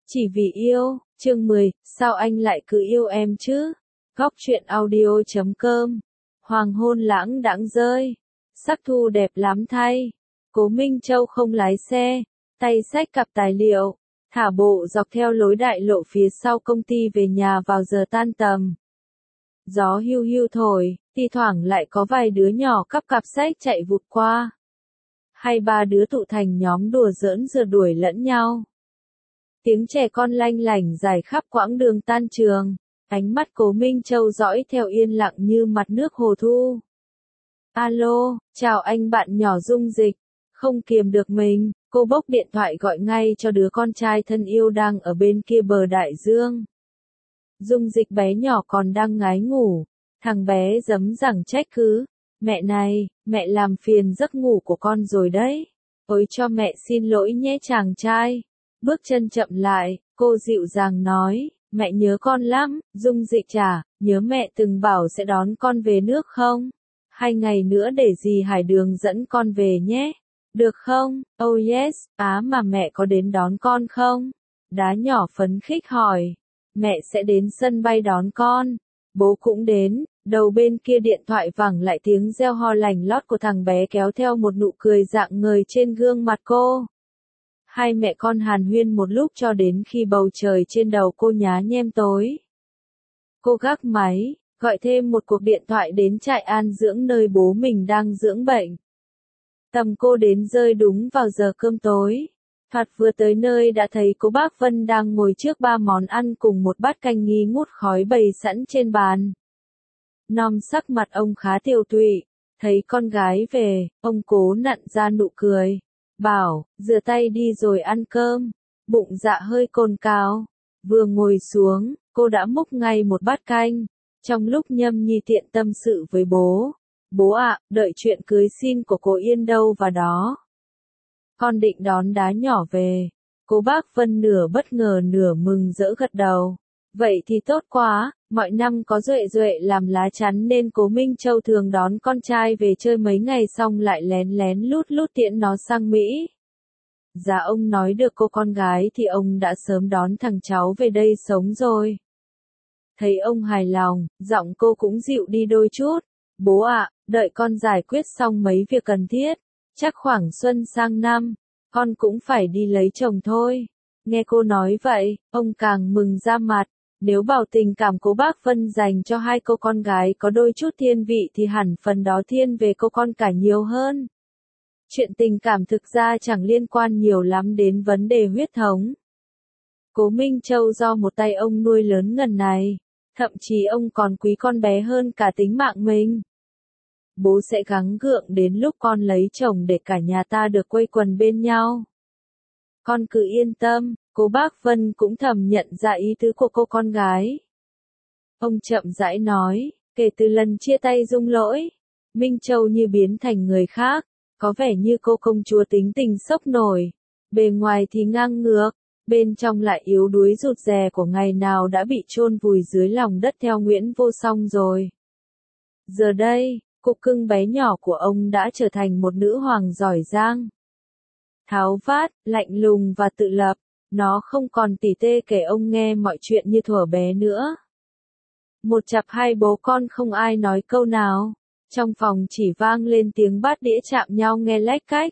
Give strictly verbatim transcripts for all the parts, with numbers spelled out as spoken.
Chỉ vì yêu, chương mười, sao anh lại cứ yêu em chứ? Góc truyện audio chấm com. Hoàng hôn lãng đãng rơi. Sắc thu đẹp lắm thay. Cố Minh Châu không lái xe, tay xách cặp tài liệu, thả bộ dọc theo lối đại lộ phía sau công ty về nhà vào giờ tan tầm. Gió hiu hiu thổi, thi thoảng lại có vài đứa nhỏ cắp cặp sách chạy vụt qua. Hai ba đứa tụ thành nhóm đùa giỡn rượt đuổi lẫn nhau. Tiếng trẻ con lanh lảnh dài khắp quãng đường tan trường, ánh mắt Cố Minh Châu dõi theo yên lặng như mặt nước hồ thu. Alo, chào anh bạn nhỏ Dung Dịch. Không kiềm được mình, cô bốc điện thoại gọi ngay cho đứa con trai thân yêu đang ở bên kia bờ đại dương. Dung Dịch bé nhỏ còn đang ngái ngủ, thằng bé giấm giẳng trách cứ. Mẹ này, mẹ làm phiền giấc ngủ của con rồi đấy. Ôi cho mẹ xin lỗi nhé chàng trai. Bước chân chậm lại, cô dịu dàng nói, mẹ nhớ con lắm. Dung Dịch trả, nhớ mẹ từng bảo sẽ đón con về nước không? Hai ngày nữa để dì Hải Đường dẫn con về nhé. Được không? Oh yes, á mà mẹ có đến đón con không? Đá nhỏ phấn khích hỏi. Mẹ sẽ đến sân bay đón con. Bố cũng đến. Đầu bên kia điện thoại vẳng lại tiếng reo ho lành lót của thằng bé kéo theo một nụ cười rạng ngời trên gương mặt cô. Hai mẹ con hàn huyên một lúc cho đến khi bầu trời trên đầu cô nhá nhem tối. Cô gác máy, gọi thêm một cuộc điện thoại đến trại an dưỡng nơi bố mình đang dưỡng bệnh. Tầm cô đến rơi đúng vào giờ cơm tối. Thoạt vừa tới nơi đã thấy cô bác Vân đang ngồi trước ba món ăn cùng một bát canh nghi ngút khói bày sẵn trên bàn. Nom sắc mặt ông khá tiều tụy, thấy con gái về, ông cố nặn ra nụ cười. Bảo, rửa tay đi rồi ăn cơm. Bụng dạ hơi cồn cào. Vừa ngồi xuống, cô đã múc ngay một bát canh. Trong lúc Nhâm Nhi tiện tâm sự với bố. Bố ạ, đợi chuyện cưới xin của cô Yên đâu và đó. Con định đón đá nhỏ về. Cô bác Vân nửa bất ngờ nửa mừng rỡ gật đầu. Vậy thì tốt quá, mọi năm có Duệ Duệ làm lá chắn nên Cố Minh Châu thường đón con trai về chơi mấy ngày xong lại lén lén lút lút tiễn nó sang Mỹ. Dạ ông nói được cô con gái thì ông đã sớm đón thằng cháu về đây sống rồi. Thấy ông hài lòng, giọng cô cũng dịu đi đôi chút. Bố ạ, đợi con giải quyết xong mấy việc cần thiết, chắc khoảng xuân sang năm, con cũng phải đi lấy chồng thôi. Nghe cô nói vậy, ông càng mừng ra mặt. Nếu bảo tình cảm cô bác Vân dành cho hai cô con gái có đôi chút thiên vị thì hẳn phần đó thiên về cô con cả nhiều hơn. Chuyện tình cảm thực ra chẳng liên quan nhiều lắm đến vấn đề huyết thống. Cố Minh Châu do một tay ông nuôi lớn ngần này, thậm chí ông còn quý con bé hơn cả tính mạng mình. Bố sẽ gắng gượng đến lúc con lấy chồng để cả nhà ta được quây quần bên nhau. Con cứ yên tâm. Cô bác Vân cũng thầm nhận ra ý tứ của cô con gái. Ông chậm rãi nói, kể từ lần chia tay Dung Lỗi, Minh Châu như biến thành người khác, có vẻ như cô công chúa tính tình sốc nổi. Bề ngoài thì ngang ngược, bên trong lại yếu đuối rụt rè của ngày nào đã bị chôn vùi dưới lòng đất theo Nguyễn Vô Song rồi. Giờ đây, cục cưng bé nhỏ của ông đã trở thành một nữ hoàng giỏi giang. Tháo vát, lạnh lùng và tự lập. Nó không còn tỉ tê kể ông nghe mọi chuyện như thuở bé nữa. Một chặp hai bố con không ai nói câu nào. Trong phòng chỉ vang lên tiếng bát đĩa chạm nhau nghe lách cách.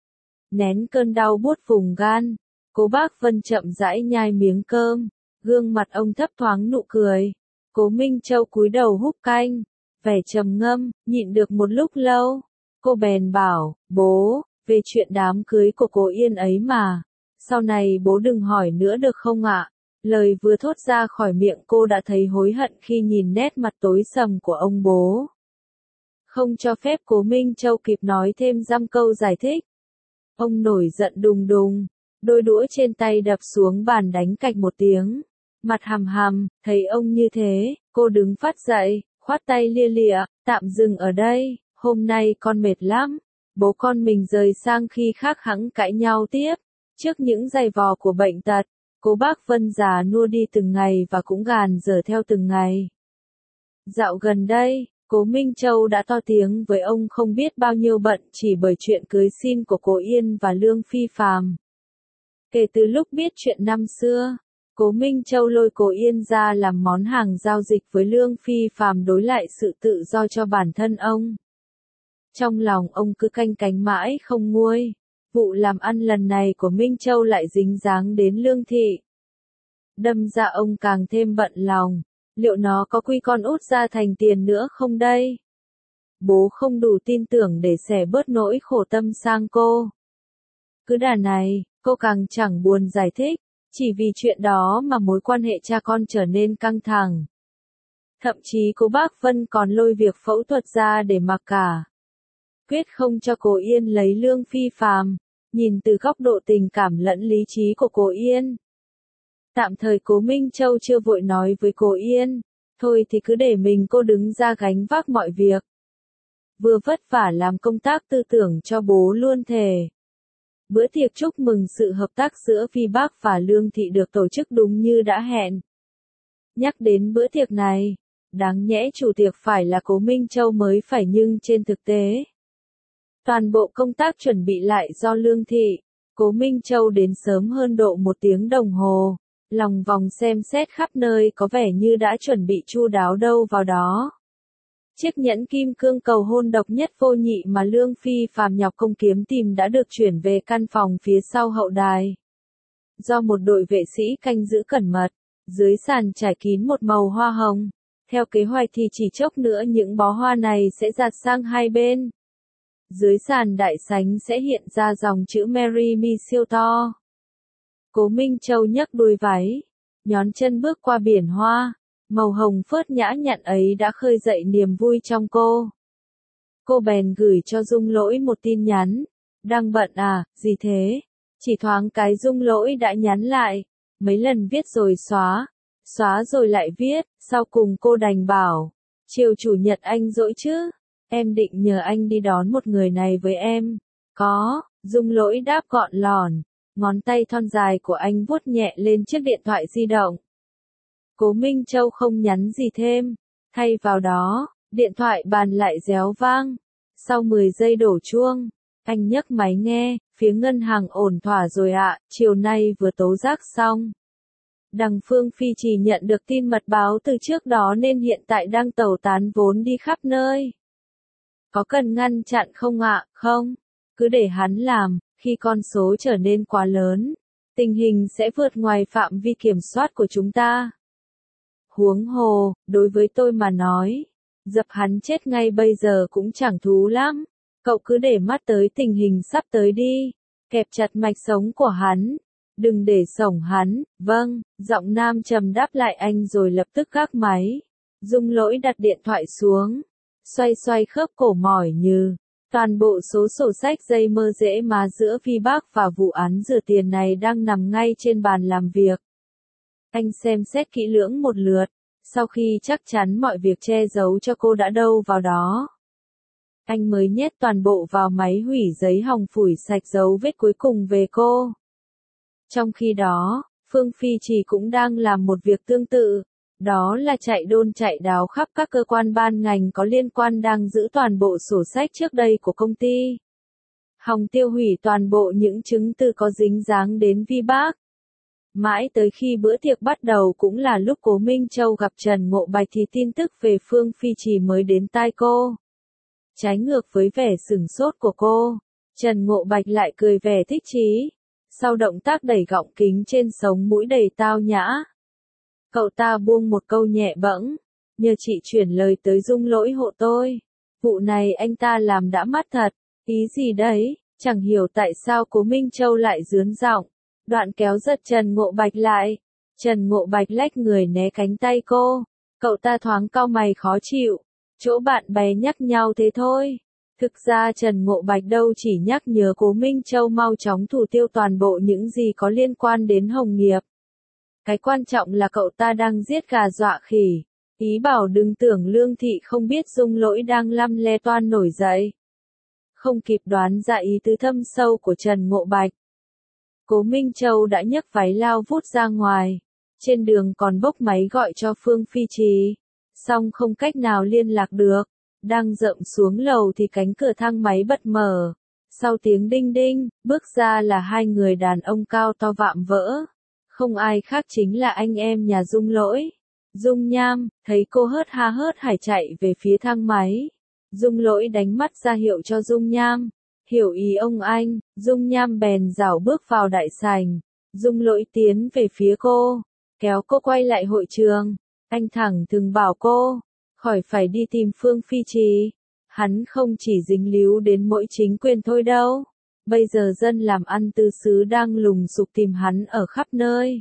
Nén cơn đau buốt vùng gan, Cố bác Vân chậm rãi nhai miếng cơm. Gương mặt ông thấp thoáng nụ cười. Cố Minh Châu cúi đầu húp canh, vẻ trầm ngâm, nhịn được một lúc lâu. Cô bèn bảo, bố, về chuyện đám cưới của cô Yên ấy mà. Sau này bố đừng hỏi nữa được không ạ? Lời vừa thốt ra khỏi miệng cô đã thấy hối hận khi nhìn nét mặt tối sầm của ông bố. Không cho phép Cố Minh Châu kịp nói thêm dăm câu giải thích. Ông nổi giận đùng đùng, đôi đũa trên tay đập xuống bàn đánh cạch một tiếng. Mặt hằm hằm, thấy ông như thế, cô đứng phát dậy, khoát tay lia lịa, tạm dừng ở đây, hôm nay con mệt lắm. Bố con mình rời sang khi khác hẵng cãi nhau tiếp. Trước những giày vò của bệnh tật, cô bác Vân già nua đi từng ngày và cũng gàn dở theo từng ngày. Dạo gần đây, Cố Minh Châu đã to tiếng với ông không biết bao nhiêu bận chỉ bởi chuyện cưới xin của cô Yên và Lương Phi Phàm. Kể từ lúc biết chuyện năm xưa, Cố Minh Châu lôi Cố Yên ra làm món hàng giao dịch với Lương Phi Phàm đối lại sự tự do cho bản thân ông. Trong lòng ông cứ canh cánh mãi không nguôi, vụ làm ăn lần này của Minh Châu lại dính dáng đến Lương Thị. Đâm ra ông càng thêm bận lòng, liệu nó có quy con út ra thành tiền nữa không đây? Bố không đủ tin tưởng để xẻ bớt nỗi khổ tâm sang cô. Cứ đà này, cô càng chẳng buồn giải thích, chỉ vì chuyện đó mà mối quan hệ cha con trở nên căng thẳng. Thậm chí cô bác Vân còn lôi việc phẫu thuật ra để mặc cả. Quyết không cho Cố Yên lấy Lương Phi Phàm, nhìn từ góc độ tình cảm lẫn lý trí của Cố Yên. Tạm thời Cố Minh Châu chưa vội nói với Cố Yên, thôi thì cứ để mình cô đứng ra gánh vác mọi việc. Vừa vất vả làm công tác tư tưởng cho bố luôn thề. Bữa tiệc chúc mừng sự hợp tác giữa Phi Bác và Lương Thị được tổ chức đúng như đã hẹn. Nhắc đến bữa tiệc này, đáng nhẽ chủ tiệc phải là Cố Minh Châu mới phải, nhưng trên thực tế, toàn bộ công tác chuẩn bị lại do Lương Thị. Cố Minh Châu đến sớm hơn độ một tiếng đồng hồ, lòng vòng xem xét khắp nơi có vẻ như đã chuẩn bị chu đáo đâu vào đó. Chiếc nhẫn kim cương cầu hôn độc nhất vô nhị mà Lương Phi Phàm nhọc công kiếm tìm đã được chuyển về căn phòng phía sau hậu đài. Do một đội vệ sĩ canh giữ cẩn mật, dưới sàn trải kín một màu hoa hồng. Theo kế hoạch thì chỉ chốc nữa những bó hoa này sẽ dạt sang hai bên. Dưới sàn đại sảnh sẽ hiện ra dòng chữ Marry Me siêu to. Cố Minh Châu nhấc đuôi váy, nhón chân bước qua biển hoa. Màu hồng phớt nhã nhặn ấy đã khơi dậy niềm vui trong cô. Cô bèn gửi cho Dung Lỗi một tin nhắn. Đang bận à, gì thế? Chỉ thoáng cái Dung Lỗi đã nhắn lại. Mấy lần viết rồi xóa. Xóa rồi lại viết. Sau cùng cô đành bảo. Chiều chủ nhật anh rỗi chứ? Em định nhờ anh đi đón một người này với em. Có, Dung Lỗi đáp gọn lòn. Ngón tay thon dài của anh vuốt nhẹ lên chiếc điện thoại di động. Cố Minh Châu không nhắn gì thêm. Thay vào đó, điện thoại bàn lại réo vang. Sau mười giây đổ chuông, anh nhấc máy nghe, phía ngân hàng ổn thỏa rồi ạ, chiều nay vừa tố giác xong. Đằng Phương Phi chỉ nhận được tin mật báo từ trước đó nên hiện tại đang tẩu tán vốn đi khắp nơi. Có cần ngăn chặn không ạ? Không, cứ để hắn làm, khi con số trở nên quá lớn, tình hình sẽ vượt ngoài phạm vi kiểm soát của chúng ta. Huống hồ, đối với tôi mà nói, dập hắn chết ngay bây giờ cũng chẳng thú lắm. Cậu cứ để mắt tới tình hình sắp tới đi, kẹp chặt mạch sống của hắn, đừng để sổng hắn. Vâng, giọng nam trầm đáp lại anh rồi lập tức gác máy. Dung Lỗi đặt điện thoại xuống, xoay xoay khớp cổ mỏi như. Toàn bộ số sổ sách dây mơ rễ má giữa Phi Bác và vụ án rửa tiền này đang nằm ngay trên bàn làm việc. Anh xem xét kỹ lưỡng một lượt, sau khi chắc chắn mọi việc che giấu cho cô đã đâu vào đó. Anh mới nhét toàn bộ vào máy hủy giấy hòng phủi sạch dấu vết cuối cùng về cô. Trong khi đó, Phương Phi Chỉ cũng đang làm một việc tương tự, đó là chạy đôn chạy đáo khắp các cơ quan ban ngành có liên quan đang giữ toàn bộ sổ sách trước đây của công ty. Hòng tiêu hủy toàn bộ những chứng từ có dính dáng đến Vi Bác. Mãi tới khi bữa tiệc bắt đầu cũng là lúc Cố Minh Châu gặp Trần Ngộ Bạch thì tin tức về Phương Phi Chỉ mới đến tai cô. Trái ngược với vẻ sửng sốt của cô, Trần Ngộ Bạch lại cười vẻ thích chí. Sau động tác đẩy gọng kính trên sống mũi đầy tao nhã, cậu ta buông một câu nhẹ bẫng, nhờ chị chuyển lời tới Dung Lỗi hộ tôi. Vụ này anh ta làm đã mắt thật, ý gì đấy, chẳng hiểu tại sao Cố Minh Châu lại rướn giọng, đoạn kéo giật Trần Ngộ Bạch lại. Trần Ngộ Bạch lách người né cánh tay cô, cậu ta thoáng cau mày khó chịu, chỗ bạn bè nhắc nhau thế thôi. Thực ra Trần Ngộ Bạch đâu chỉ nhắc nhớ Cố Minh Châu mau chóng thủ tiêu toàn bộ những gì có liên quan đến Hồng Nghiệp. Cái quan trọng là cậu ta đang giết gà dọa khỉ, ý bảo đừng tưởng Lương Thị không biết Dung Lỗi đang lăm le toan nổi dậy. Không kịp đoán ra ý tứ thâm sâu của Trần Ngộ Bạch, Cố Minh Châu đã nhấc váy lao vút ra ngoài, trên đường còn bốc máy gọi cho Phương Phi Trì, song không cách nào liên lạc được. Đang dậm xuống lầu thì cánh cửa thang máy bật mở, Sau tiếng đinh đinh, bước ra là hai người đàn ông cao to vạm vỡ. Không ai khác chính là anh em nhà Dung Lỗi. Dung Nham, thấy cô hớt ha hớt hải chạy về phía thang máy. Dung Lỗi đánh mắt ra hiệu cho Dung Nham. Hiểu ý ông anh, Dung Nham bèn rảo bước vào đại sảnh. Dung Lỗi tiến về phía cô, kéo cô quay lại hội trường. Anh thẳng thừng bảo cô, khỏi phải đi tìm Phương Phi Trì. Hắn không chỉ dính líu đến mỗi chính quyền thôi đâu. Bây giờ dân làm ăn tứ xứ đang lùng sục tìm hắn ở khắp nơi.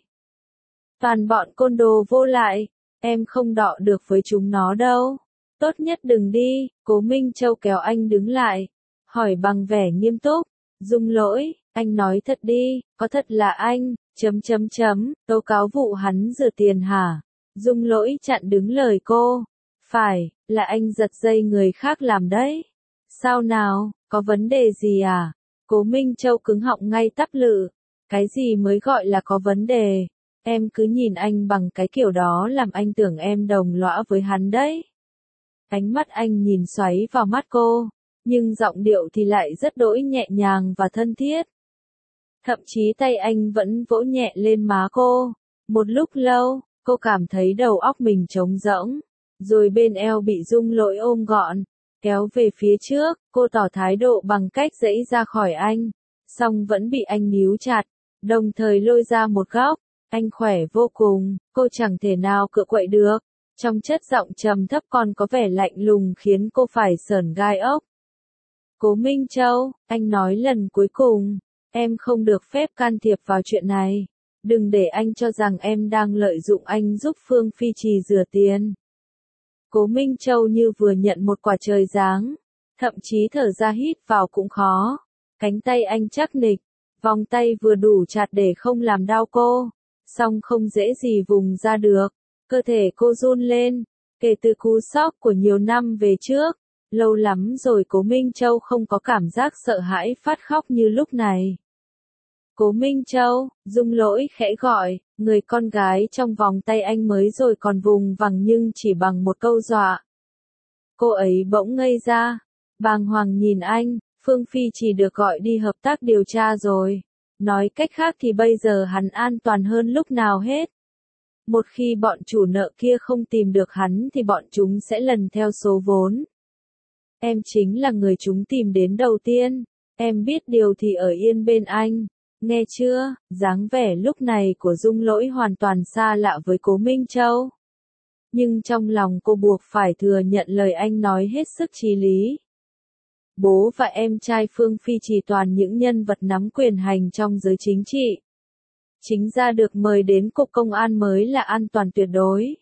Toàn bọn côn đồ vô lại, em không đọ được với chúng nó đâu. Tốt nhất đừng đi, Cố Minh Châu kéo anh đứng lại. Hỏi bằng vẻ nghiêm túc, Dung Lỗi, anh nói thật đi, có thật là anh, chấm chấm chấm, tố cáo vụ hắn rửa tiền hả? Dung Lỗi chặn đứng lời cô. Phải, là anh giật dây người khác làm đấy. Sao nào, có vấn đề gì à? Cố Minh Châu cứng họng ngay tắp lự. Cái gì mới gọi là có vấn đề? Em cứ nhìn anh bằng cái kiểu đó làm anh tưởng em đồng lõa với hắn đấy. Ánh mắt anh nhìn xoáy vào mắt cô, nhưng giọng điệu thì lại rất đỗi nhẹ nhàng và thân thiết. Thậm chí tay anh vẫn vỗ nhẹ lên má cô. Một lúc lâu, cô cảm thấy đầu óc mình trống rỗng, rồi bên eo bị Dung Lỗi ôm gọn, kéo về phía trước, cô tỏ thái độ bằng cách giãy ra khỏi anh, song vẫn bị anh níu chặt, đồng thời lôi ra một góc. Anh khỏe vô cùng, cô chẳng thể nào cựa quậy được. Trong chất giọng trầm thấp còn có vẻ lạnh lùng khiến cô phải sởn gai ốc. Cố Minh Châu, anh nói lần cuối cùng, em không được phép can thiệp vào chuyện này. Đừng để anh cho rằng em đang lợi dụng anh giúp Phương Phi Trì rửa tiền. Cố Minh Châu như vừa nhận một quả trời giáng, thậm chí thở ra hít vào cũng khó. Cánh tay anh chắc nịch, vòng tay vừa đủ chặt để không làm đau cô, song không dễ gì vùng ra được. Cơ thể cô run lên, kể từ cú sốc của nhiều năm về trước, lâu lắm rồi Cố Minh Châu không có cảm giác sợ hãi phát khóc như lúc này. Cố Minh Châu, Dung Lỗi khẽ gọi, người con gái trong vòng tay anh mới rồi còn vùng vằng nhưng chỉ bằng một câu dọa. Cô ấy bỗng ngây ra, bàng hoàng nhìn anh, Phương Phi chỉ được gọi đi hợp tác điều tra rồi. Nói cách khác thì bây giờ hắn an toàn hơn lúc nào hết. Một khi bọn chủ nợ kia không tìm được hắn thì bọn chúng sẽ lần theo số vốn. Em chính là người chúng tìm đến đầu tiên. Em biết điều thì ở yên bên anh. Nghe chưa? Dáng vẻ lúc này của Dung Lỗi hoàn toàn xa lạ với Cố Minh Châu. Nhưng trong lòng cô buộc phải thừa nhận lời anh nói hết sức chí lý. Bố và em trai Phương Phi chỉ toàn những nhân vật nắm quyền hành trong giới chính trị. Chính ra được mời đến cục công an mới là an toàn tuyệt đối.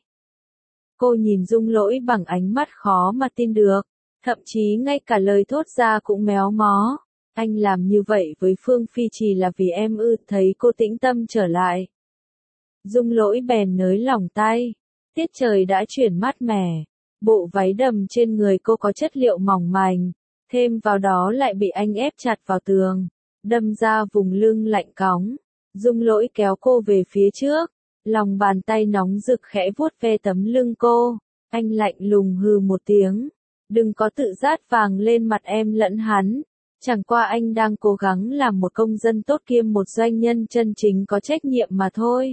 Cô nhìn Dung Lỗi bằng ánh mắt khó mà tin được, thậm chí ngay cả lời thốt ra cũng méo mó. Anh làm như vậy với Phương Phi chỉ là vì em ư? Thấy cô tĩnh tâm trở lại, Dung Lỗi bèn nới lỏng tay. Tiết trời đã chuyển mát mẻ, bộ váy đầm trên người cô có chất liệu mỏng manh, thêm vào đó lại bị anh ép chặt vào tường, đâm ra vùng lưng lạnh cóng. Dung Lỗi kéo cô về phía trước, lòng bàn tay nóng rực khẽ vuốt ve tấm lưng cô. Anh lạnh lùng hừ một tiếng, đừng có tự rát vàng lên mặt em lẫn hắn. Chẳng qua anh đang cố gắng làm một công dân tốt kiêm một doanh nhân chân chính có trách nhiệm mà thôi.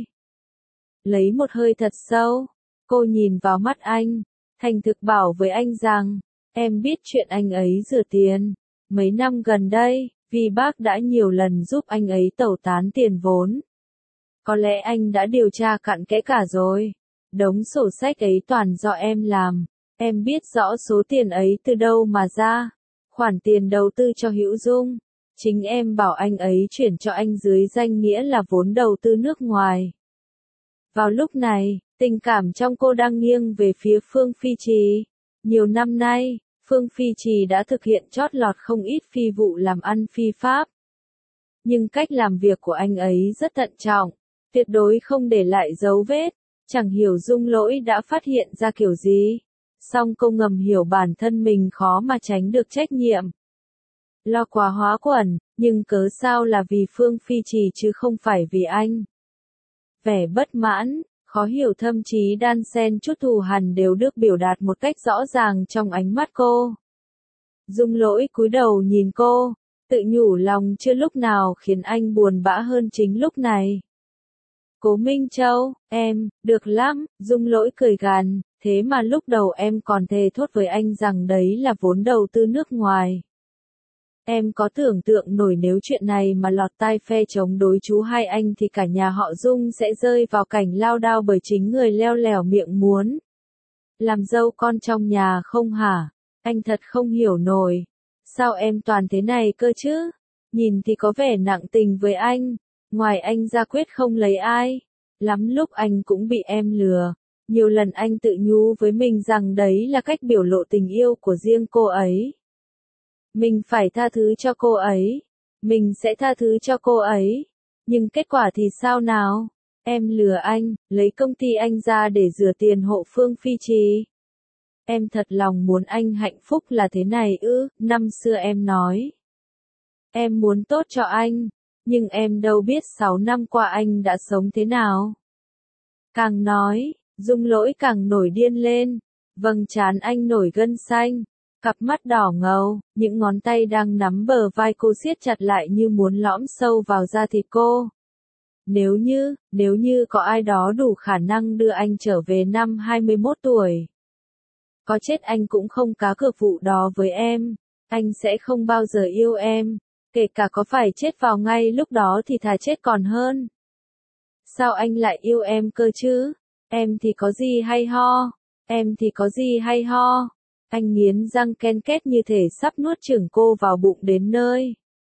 Lấy một hơi thật sâu, cô nhìn vào mắt anh, thành thực bảo với anh rằng, em biết chuyện anh ấy rửa tiền. Mấy năm gần đây, vì bác đã nhiều lần giúp anh ấy tẩu tán tiền vốn. Có lẽ anh đã điều tra cặn kẽ cả rồi. Đống sổ sách ấy toàn do em làm. Em biết rõ số tiền ấy từ đâu mà ra. Khoản tiền đầu tư cho Hữu Dung, chính em bảo anh ấy chuyển cho anh dưới danh nghĩa là vốn đầu tư nước ngoài. Vào lúc này, tình cảm trong cô đang nghiêng về phía Phương Phi Trì. Nhiều năm nay, Phương Phi Trì đã thực hiện chót lọt không ít phi vụ làm ăn phi pháp. Nhưng cách làm việc của anh ấy rất thận trọng, tuyệt đối không để lại dấu vết. Chẳng hiểu Dung Lỗi đã phát hiện ra kiểu gì. Song cô ngầm hiểu bản thân mình khó mà tránh được trách nhiệm. Lo quá hóa quẩn, nhưng cớ sao là vì Phương Phi Trì chứ không phải vì anh. Vẻ bất mãn, khó hiểu thậm chí đan xen chút thù hằn đều được biểu đạt một cách rõ ràng trong ánh mắt cô. Dung Lỗi cúi đầu nhìn cô, Tự nhủ lòng chưa lúc nào khiến anh buồn bã hơn chính lúc này. Cố Minh Châu, em, được lắm, Dung Lỗi cười gằn, thế mà lúc đầu em còn thề thốt với anh rằng đấy là vốn đầu tư nước ngoài. Em có tưởng tượng nổi nếu chuyện này mà lọt tai phe chống đối chú hai anh thì cả nhà họ Dung sẽ rơi vào cảnh lao đao bởi chính người leo lẻo miệng muốn làm dâu con trong nhà không hả? Anh thật không hiểu nổi. Sao em toàn thế này cơ chứ? Nhìn thì có vẻ nặng tình với anh. Ngoài anh ra quyết không lấy ai. Lắm lúc anh cũng bị em lừa. Nhiều lần anh tự nhủ với mình rằng đấy là cách biểu lộ tình yêu của riêng cô ấy. Mình phải tha thứ cho cô ấy. Mình sẽ tha thứ cho cô ấy. Nhưng kết quả thì sao nào? Em lừa anh, lấy công ty anh ra để rửa tiền hộ Phương Phi Trì. Em thật lòng muốn anh hạnh phúc là thế này ư, năm xưa em nói. Em muốn tốt cho anh, nhưng em đâu biết sáu năm qua anh đã sống thế nào. Càng nói, Dung Lỗi càng nổi điên lên, vầng trán anh nổi gân xanh, cặp mắt đỏ ngầu, những ngón tay đang nắm bờ vai cô siết chặt lại như muốn lõm sâu vào da thịt cô. Nếu như, nếu như có ai đó đủ khả năng đưa anh trở về năm hai mươi mốt tuổi. Có chết anh cũng không cá cược vụ đó với em. Anh sẽ không bao giờ yêu em. Kể cả có phải chết vào ngay lúc đó thì thà chết còn hơn. Sao anh lại yêu em cơ chứ? Em thì có gì hay ho? Em thì có gì hay ho? Anh nghiến răng ken két như thể sắp nuốt chửng cô vào bụng đến nơi.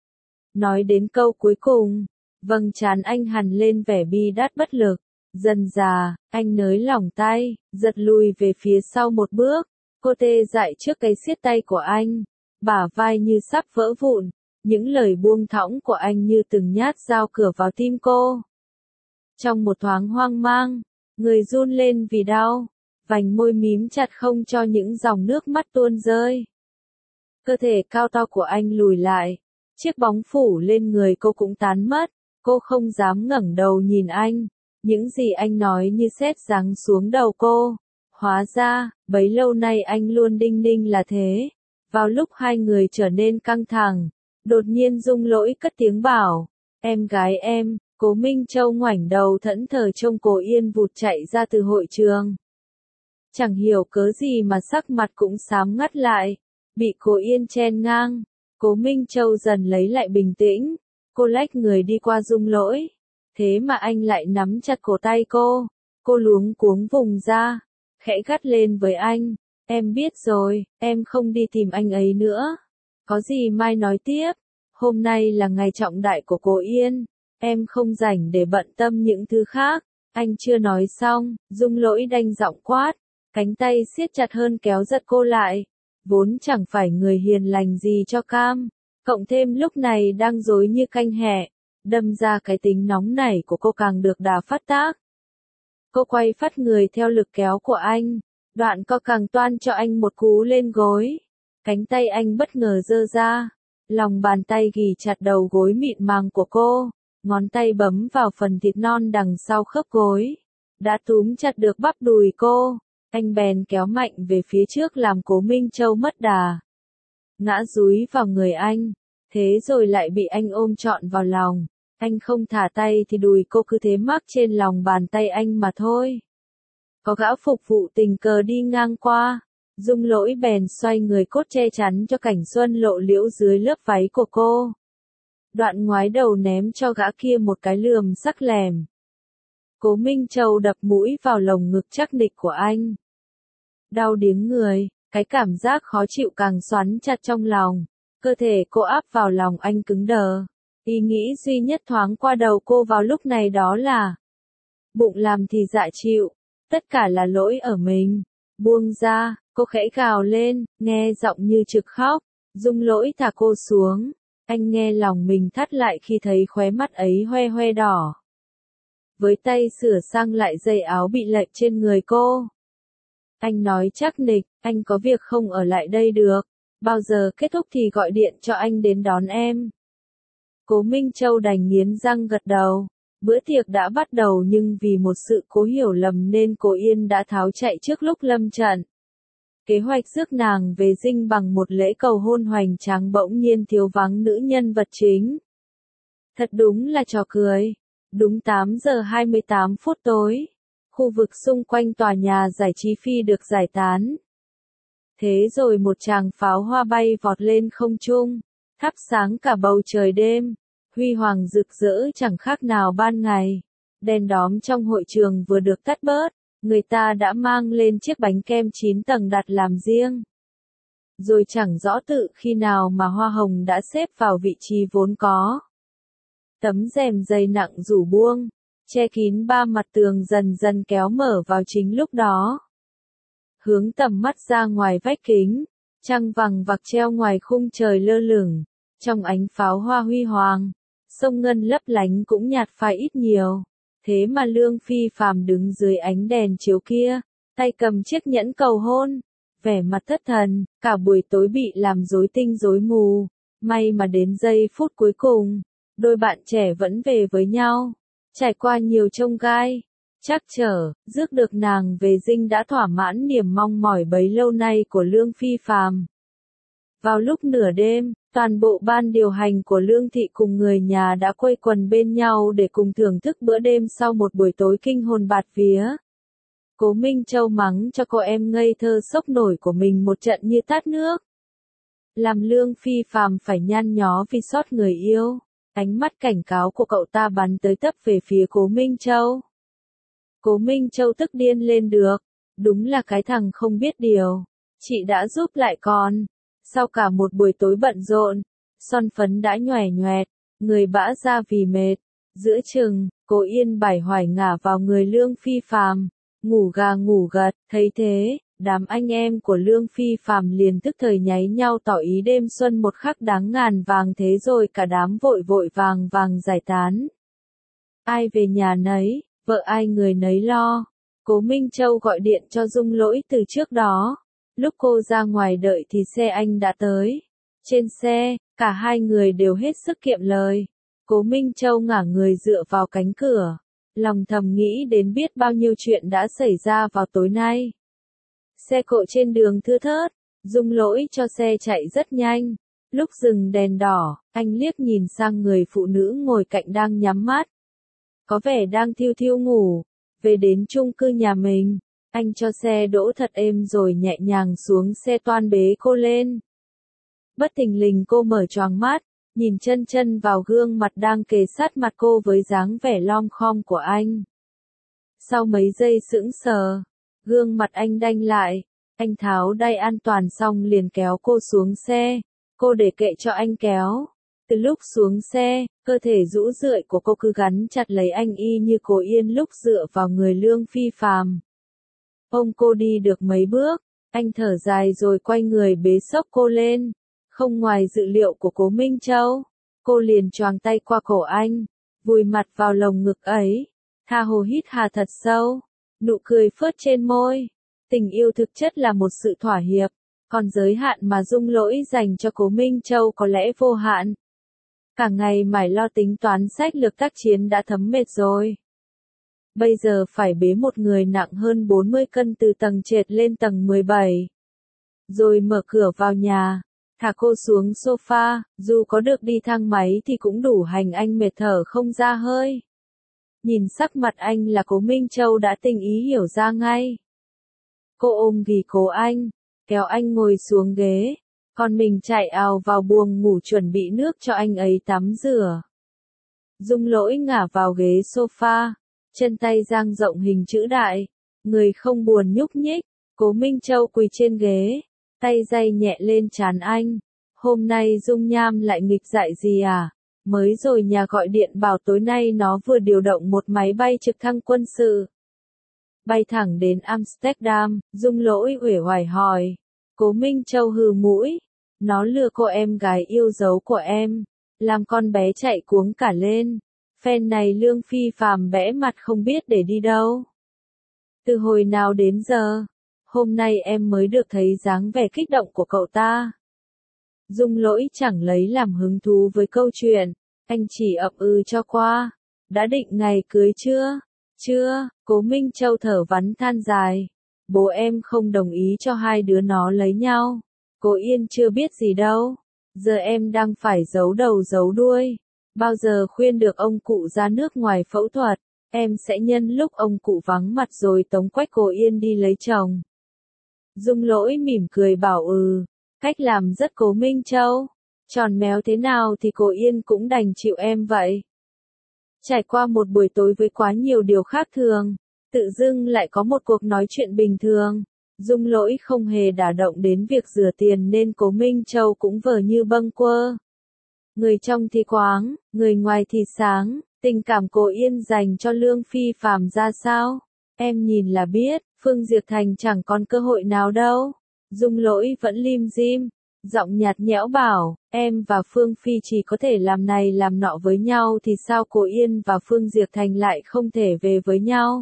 Nói đến câu cuối cùng, vầng trán anh hằn lên vẻ bi đát bất lực. Dần dà, anh nới lỏng tay, giật lùi về phía sau một bước. Cô tê dại trước cái siết tay của anh. Bả vai như sắp vỡ vụn. Những lời buông thõng của anh như từng nhát dao cửa vào tim cô. Trong một thoáng hoang mang, người run lên vì đau. Vành môi mím chặt không cho những dòng nước mắt tuôn rơi. Cơ thể cao to của anh lùi lại. Chiếc bóng phủ lên người cô cũng tán mất. Cô không dám ngẩng đầu nhìn anh. Những gì anh nói như sét giáng xuống đầu cô. Hóa ra, bấy lâu nay anh luôn đinh ninh là thế. Vào lúc hai người trở nên căng thẳng, đột nhiên Dung Lỗi cất tiếng bảo. Em gái em, Cố Minh Châu ngoảnh đầu thẫn thờ trông cô Yên vụt chạy ra từ hội trường. Chẳng hiểu cớ gì mà sắc mặt cũng xám ngắt lại. Bị cô Yên chen ngang. Cố Minh Châu dần lấy lại bình tĩnh. Cô lách người đi qua Dung Lỗi. Thế mà anh lại nắm chặt cổ tay cô. Cô luống cuống vùng ra. Khẽ gắt lên với anh. Em biết rồi, em không đi tìm anh ấy nữa. Có gì mai nói tiếp. Hôm nay là ngày trọng đại của cô Yên. Em không rảnh để bận tâm những thứ khác. Anh chưa nói xong, Dung Lỗi đanh giọng quát. Cánh tay siết chặt hơn kéo giật cô lại. Vốn chẳng phải người hiền lành gì cho cam. Cộng thêm lúc này đang rối như canh hẹ. Đâm ra cái tính nóng nảy của cô càng được đà phát tác. Cô quay phát người theo lực kéo của anh. Đoạn co càng toan cho anh một cú lên gối. Cánh tay anh bất ngờ giơ ra. Lòng bàn tay ghì chặt đầu gối mịn màng của cô. Ngón tay bấm vào phần thịt non đằng sau khớp gối. Đã túm chặt được bắp đùi cô. Anh bèn kéo mạnh về phía trước làm Cố Minh Châu mất đà. Ngã dúi vào người anh. Thế rồi lại bị anh ôm trọn vào lòng. Anh không thả tay thì đùi cô cứ thế mắc trên lòng bàn tay anh mà thôi. Có gã phục vụ tình cờ đi ngang qua. Dung Lỗi bèn xoay người cốt che chắn cho cảnh xuân lộ liễu dưới lớp váy của cô. Đoạn ngoái đầu ném cho gã kia một cái lườm sắc lẻm. Cố Minh Châu đập mũi vào lồng ngực chắc nịch của anh. Đau điếng người, cái cảm giác khó chịu càng xoắn chặt trong lòng. Cơ thể cô áp vào lòng anh cứng đờ. Ý nghĩ duy nhất thoáng qua đầu cô vào lúc này đó là bụng làm thì dạ chịu, tất cả là lỗi ở mình. Buông ra, cô khẽ gào lên, nghe giọng như trực khóc. Dung Lỗi thả cô xuống. Anh nghe lòng mình thắt lại khi thấy khóe mắt ấy hoe hoe đỏ. Với tay sửa sang lại dây áo bị lệch trên người cô. Anh nói chắc nịch, anh có việc không ở lại đây được. Bao giờ kết thúc thì gọi điện cho anh đến đón em. Cố Minh Châu đành nghiến răng gật đầu. Bữa tiệc đã bắt đầu nhưng vì một sự cố hiểu lầm nên cô Yên đã tháo chạy trước lúc lâm trận. Kế hoạch rước nàng về dinh bằng một lễ cầu hôn hoành tráng bỗng nhiên thiếu vắng nữ nhân vật chính. Thật đúng là trò cười. Đúng tám giờ hai mươi tám phút tối, khu vực xung quanh tòa nhà giải trí Phi được giải tán. Thế rồi một tràng pháo hoa bay vọt lên không trung, thắp sáng cả bầu trời đêm, huy hoàng rực rỡ chẳng khác nào ban ngày. Đèn đóm trong hội trường vừa được tắt bớt, người ta đã mang lên chiếc bánh kem chín tầng đặt làm riêng. Rồi chẳng rõ tự khi nào mà hoa hồng đã xếp vào vị trí vốn có. Tấm rèm dày nặng rủ buông, che kín ba mặt tường dần dần kéo mở vào chính lúc đó. Hướng tầm mắt ra ngoài vách kính, trăng vằng vặc treo ngoài khung trời lơ lửng, trong ánh pháo hoa huy hoàng, sông ngân lấp lánh cũng nhạt phai ít nhiều. Thế mà Lương Phi Phàm đứng dưới ánh đèn chiếu kia, tay cầm chiếc nhẫn cầu hôn, vẻ mặt thất thần, cả buổi tối bị làm rối tinh rối mù. May mà đến giây phút cuối cùng, đôi bạn trẻ vẫn về với nhau, trải qua nhiều chông gai, trắc trở, rước được nàng về dinh đã thỏa mãn niềm mong mỏi bấy lâu nay của Lương Phi Phàm. Vào lúc nửa đêm, toàn bộ ban điều hành của Lương Thị cùng người nhà đã quây quần bên nhau để cùng thưởng thức bữa đêm sau một buổi tối kinh hồn bạt vía. Cố Minh Châu mắng cho cô em ngây thơ sốc nổi của mình một trận như tát nước. Làm Lương Phi Phàm phải nhăn nhó vì sót người yêu. Ánh mắt cảnh cáo của cậu ta bắn tới tấp về phía Cố Minh Châu. Cố Minh Châu tức điên lên được. Đúng là cái thằng không biết điều. Chị đã giúp lại con. Sau cả một buổi tối bận rộn, son phấn đã nhòe nhoẹt, người bã ra vì mệt. Giữa chừng, Cố Yên Bải hoài ngả vào người Lương Phi Phàm, ngủ gà ngủ gật. Thấy thế, đám anh em của Lương Phi Phàm liền tức thời nháy nhau tỏ ý đêm xuân một khắc đáng ngàn vàng, thế rồi cả đám vội vội vàng vàng giải tán. Ai về nhà nấy, vợ ai người nấy lo. Cố Minh Châu gọi điện cho Dung Lỗi từ trước đó. Lúc cô ra ngoài đợi thì xe anh đã tới. Trên xe, cả hai người đều hết sức kiệm lời. Cố Minh Châu ngả người dựa vào cánh cửa, lòng thầm nghĩ đến biết bao nhiêu chuyện đã xảy ra vào tối nay. Xe cộ trên đường thưa thớt, Dung Lỗi cho xe chạy rất nhanh. Lúc dừng đèn đỏ, anh liếc nhìn sang người phụ nữ ngồi cạnh đang nhắm mắt. Có vẻ đang thiêu thiêu ngủ. Về đến chung cư nhà mình, anh cho xe đỗ thật êm rồi nhẹ nhàng xuống xe toan bế cô lên. Bất thình lình cô mở choàng mắt, nhìn chân chân vào gương mặt đang kề sát mặt cô với dáng vẻ lom khom của anh. Sau mấy giây sững sờ, gương mặt anh đanh lại, anh tháo đai an toàn xong liền kéo cô xuống xe, cô để kệ cho anh kéo. Từ lúc xuống xe, cơ thể rũ rượi của cô cứ gắn chặt lấy anh y như Cố Yên lúc dựa vào người Lương Phi Phàm. Ôm cô đi được mấy bước, anh thở dài rồi quay người bế xốc cô lên. Không ngoài dự liệu của Cố Minh Châu, cô liền choàng tay qua cổ anh, vùi mặt vào lồng ngực ấy, tha hồ hít hà thật sâu, nụ cười phớt trên môi. Tình yêu thực chất là một sự thỏa hiệp, còn giới hạn mà Dung Lỗi dành cho Cố Minh Châu có lẽ vô hạn. Cả ngày mải lo tính toán sách lược tác chiến đã thấm mệt rồi. Bây giờ phải bế một người nặng hơn bốn mươi cân từ tầng trệt lên tầng mười bảy. Rồi mở cửa vào nhà, thả cô xuống sofa, dù có được đi thang máy thì cũng đủ hành anh mệt thở không ra hơi. Nhìn sắc mặt anh là Cố Minh Châu đã tình ý hiểu ra ngay. Cô ôm ghì cổ anh, kéo anh ngồi xuống ghế, còn mình chạy ào vào buồng ngủ chuẩn bị nước cho anh ấy tắm rửa. Dung Lỗi ngả vào ghế sofa, chân tay dang rộng hình chữ đại, người không buồn nhúc nhích. Cố Minh Châu quỳ trên ghế, tay day nhẹ lên trán anh. Hôm nay Dung Nham lại nghịch dại gì à? Mới rồi nhà gọi điện bảo tối nay nó vừa điều động một máy bay trực thăng quân sự. Bay thẳng đến Amsterdam, Dung Lỗi uể oải hỏi. Cố Minh Châu hừ mũi. Nó lừa cô em gái yêu dấu của em, làm con bé chạy cuống cả lên. Phen này Lương Phi Phàm bẽ mặt không biết để đi đâu. Từ hồi nào đến giờ, hôm nay em mới được thấy dáng vẻ kích động của cậu ta. Dung Lỗi chẳng lấy làm hứng thú với câu chuyện, anh chỉ ậm ừ cho qua. Đã định ngày cưới chưa? Chưa, Cố Minh Châu thở vắn than dài. Bố em không đồng ý cho hai đứa nó lấy nhau. Cô Yên chưa biết gì đâu. Giờ em đang phải giấu đầu giấu đuôi. Bao giờ khuyên được ông cụ ra nước ngoài phẫu thuật, em sẽ nhân lúc ông cụ vắng mặt rồi tống quách cô Yên đi lấy chồng. Dung Lỗi mỉm cười bảo ừ, cách làm rất Cố Minh Châu. Tròn méo thế nào thì cô Yên cũng đành chịu em vậy. Trải qua một buổi tối với quá nhiều điều khác thường, tự dưng lại có một cuộc nói chuyện bình thường. Dung Lỗi không hề đả động đến việc rửa tiền nên Cố Minh Châu cũng vờ như bâng quơ. Người trong thì quáng, người ngoài thì sáng, tình cảm cô Yên dành cho Lương Phi Phàm ra sao? Em nhìn là biết, Phương Diệp Thành chẳng còn cơ hội nào đâu. Dung Lỗi vẫn lim dim, giọng nhạt nhẽo bảo, em và Phương Phi chỉ có thể làm này làm nọ với nhau thì sao cô Yên và Phương Diệp Thành lại không thể về với nhau?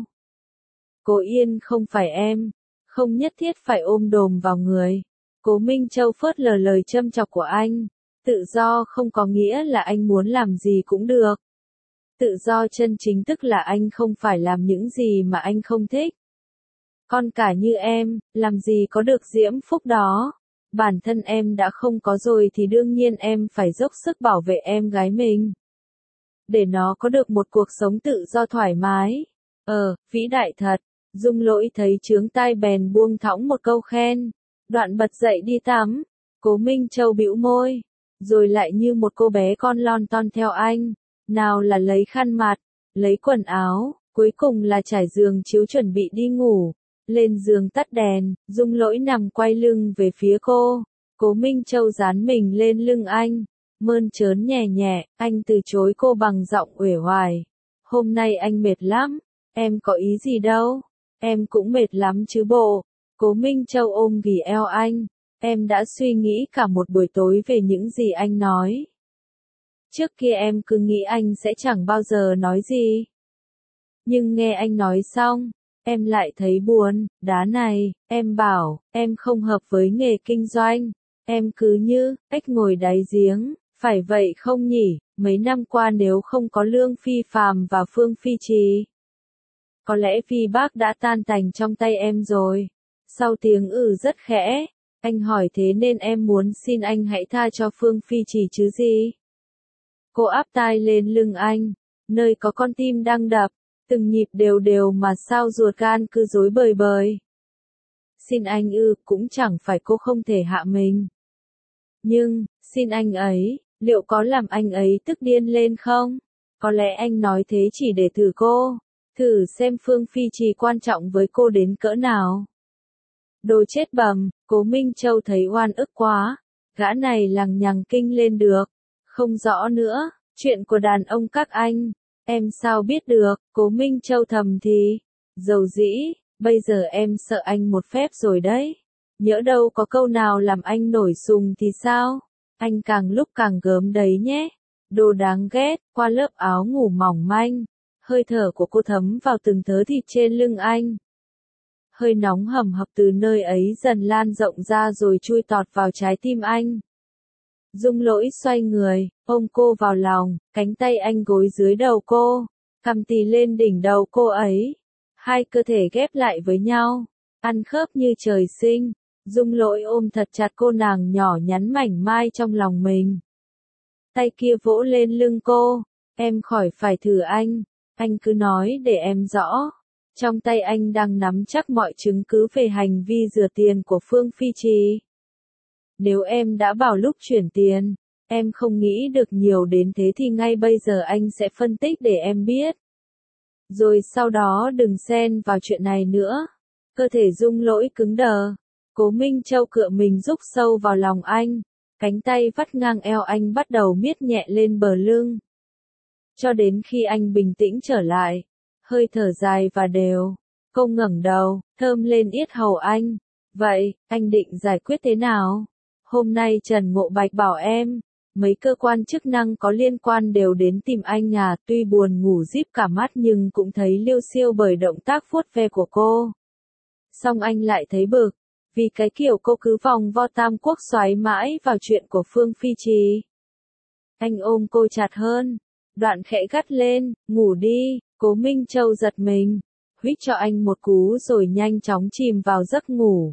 Cô Yên không phải em, không nhất thiết phải ôm đồm vào người. Cố Minh Châu phớt lờ lời châm chọc của anh. Tự do không có nghĩa là anh muốn làm gì cũng được. Tự do chân chính tức là anh không phải làm những gì mà anh không thích. Con cả như em, làm gì có được diễm phúc đó. Bản thân em đã không có rồi thì đương nhiên em phải dốc sức bảo vệ em gái mình. Để nó có được một cuộc sống tự do thoải mái. Ờ, vĩ đại thật. Dung Lỗi thấy chướng tai bèn buông thõng một câu khen. Đoạn bật dậy đi tắm. Cố Minh Châu bĩu môi. Rồi lại như một cô bé con lon ton theo anh. Nào là lấy khăn mặt, lấy quần áo, cuối cùng là trải giường chiếu chuẩn bị đi ngủ. Lên giường tắt đèn, Dung Lỗi nằm quay lưng về phía cô. Cố Minh Châu dán mình lên lưng anh. Mơn trớn nhẹ nhẹ, anh từ chối cô bằng giọng uể oải. Hôm nay anh mệt lắm, em có ý gì đâu. Em cũng mệt lắm chứ bộ. Cố Minh Châu ôm ghì eo anh. Em đã suy nghĩ cả một buổi tối về những gì anh nói. Trước kia em cứ nghĩ anh sẽ chẳng bao giờ nói gì. Nhưng nghe anh nói xong, em lại thấy buồn. Đá này, em bảo, em không hợp với nghề kinh doanh. Em cứ như, ếch ngồi đáy giếng. Phải vậy không nhỉ? Mấy năm qua nếu không có Lương Phi Phàm và Phương Phi Trì, có lẽ Phi Bác đã tan tành trong tay em rồi. Sau tiếng ừ rất khẽ, anh hỏi thế nên em muốn xin anh hãy tha cho Phương Phi Trì chứ gì. Cô áp tai lên lưng anh, nơi có con tim đang đập, từng nhịp đều đều mà sao ruột gan cứ rối bời bời. Xin anh ư, cũng chẳng phải cô không thể hạ mình. Nhưng, xin anh ấy, liệu có làm anh ấy tức điên lên không? Có lẽ anh nói thế chỉ để thử cô, thử xem Phương Phi Trì quan trọng với cô đến cỡ nào. Đồ chết bầm, Cố Minh Châu thấy oan ức quá, gã này lằng nhằng kinh lên được, không rõ nữa, chuyện của đàn ông các anh, em sao biết được, Cố Minh Châu thầm thì, dầu dĩ, bây giờ em sợ anh một phép rồi đấy, nhỡ đâu có câu nào làm anh nổi sùng thì sao, anh càng lúc càng gớm đấy nhé, đồ đáng ghét, qua lớp áo ngủ mỏng manh, hơi thở của cô thấm vào từng thớ thịt trên lưng anh. Hơi nóng hầm hập từ nơi ấy dần lan rộng ra rồi chui tọt vào trái tim anh. Dung Lỗi xoay người, ôm cô vào lòng, cánh tay anh gối dưới đầu cô, cằm tì lên đỉnh đầu cô ấy. Hai cơ thể ghép lại với nhau, ăn khớp như trời sinh. Dung Lỗi ôm thật chặt cô nàng nhỏ nhắn mảnh mai trong lòng mình. Tay kia vỗ lên lưng cô, em khỏi phải thử anh, anh cứ nói để em rõ. Trong tay anh đang nắm chắc mọi chứng cứ về hành vi rửa tiền của Phương Phi Trì. Nếu em đã bảo lúc chuyển tiền, em không nghĩ được nhiều đến thế thì ngay bây giờ anh sẽ phân tích để em biết. Rồi sau đó đừng xen vào chuyện này nữa. Cơ thể Dung Lỗi cứng đờ. Cố Minh Châu cựa mình rúc sâu vào lòng anh. Cánh tay vắt ngang eo anh bắt đầu miết nhẹ lên bờ lưng. Cho đến khi anh bình tĩnh trở lại. Hơi thở dài và đều. Cô ngẩng đầu, thơm lên yết hầu anh. Vậy, anh định giải quyết thế nào? Hôm nay Trần Ngộ Bạch bảo em, mấy cơ quan chức năng có liên quan đều đến tìm anh à, tuy buồn ngủ díp cả mắt nhưng cũng thấy liêu xiêu bởi động tác vuốt ve của cô. Xong anh lại thấy bực, vì cái kiểu cô cứ vòng vo tam quốc xoáy mãi vào chuyện của Phương Phi Trì. Anh ôm cô chặt hơn, đoạn khẽ gắt lên, ngủ đi. Cố Minh Châu giật mình, huýt cho anh một cú rồi nhanh chóng chìm vào giấc ngủ.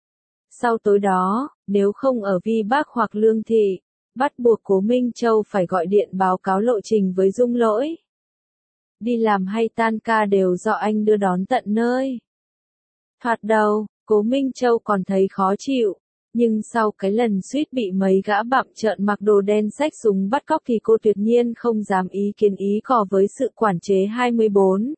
Sau tối đó, nếu không ở Vi Bác hoặc Lương Thị, bắt buộc Cố Minh Châu phải gọi điện báo cáo lộ trình với Dung Lỗi. Đi làm hay tan ca đều do anh đưa đón tận nơi. Thoạt đầu, Cố Minh Châu còn thấy khó chịu, nhưng sau cái lần suýt bị mấy gã bặm trợn mặc đồ đen xách súng bắt cóc thì cô tuyệt nhiên không dám ý kiến ý cò với sự quản chế hai mươi bốn.